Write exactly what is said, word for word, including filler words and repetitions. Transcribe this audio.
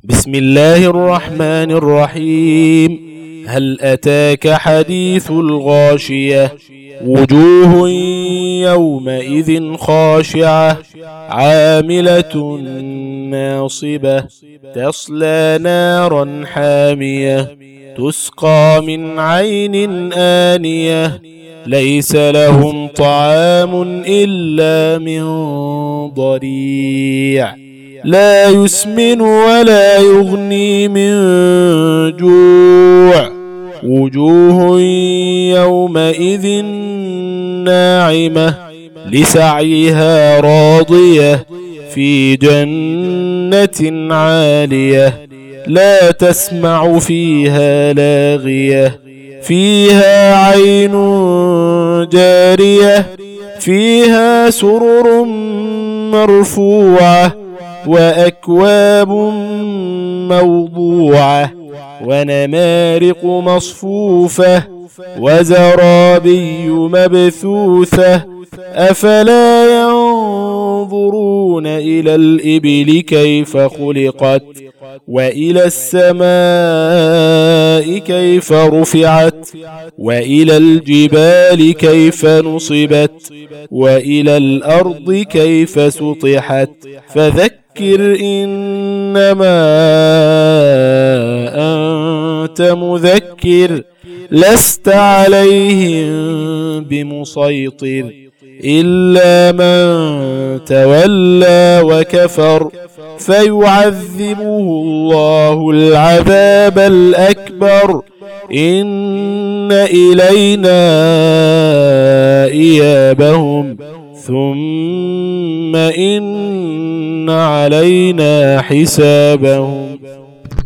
بسم الله الرحمن الرحيم. هل أتاك حديث الغاشية؟ وجوه يومئذ خاشعة عاملة ناصبة تصلى نارا حامية تسقى من عين آنية ليس لهم طعام إلا من ضريع لا يسمن ولا يغني من جوع. وجوه يومئذ ناعمة لسعيها راضية في جنة عالية لا تسمع فيها لاغية فيها عين جارية فيها سرر مرفوعة وأكواب موضوعة ونمارق مصفوفة وزرابي مبثوثة أفلا ينظرون إلى الإبل كيف خلقت وإلى السماء كيف رفعت وإلى الجبال كيف نصبت وإلى الأرض كيف سطحت فذكر إنما أنت مذكر لست عليهم بمسيطر إلا من تولى وكفر فيعذبه الله العذاب الأكبر إن إلينا إيابهم ثم إن علينا حسابهم.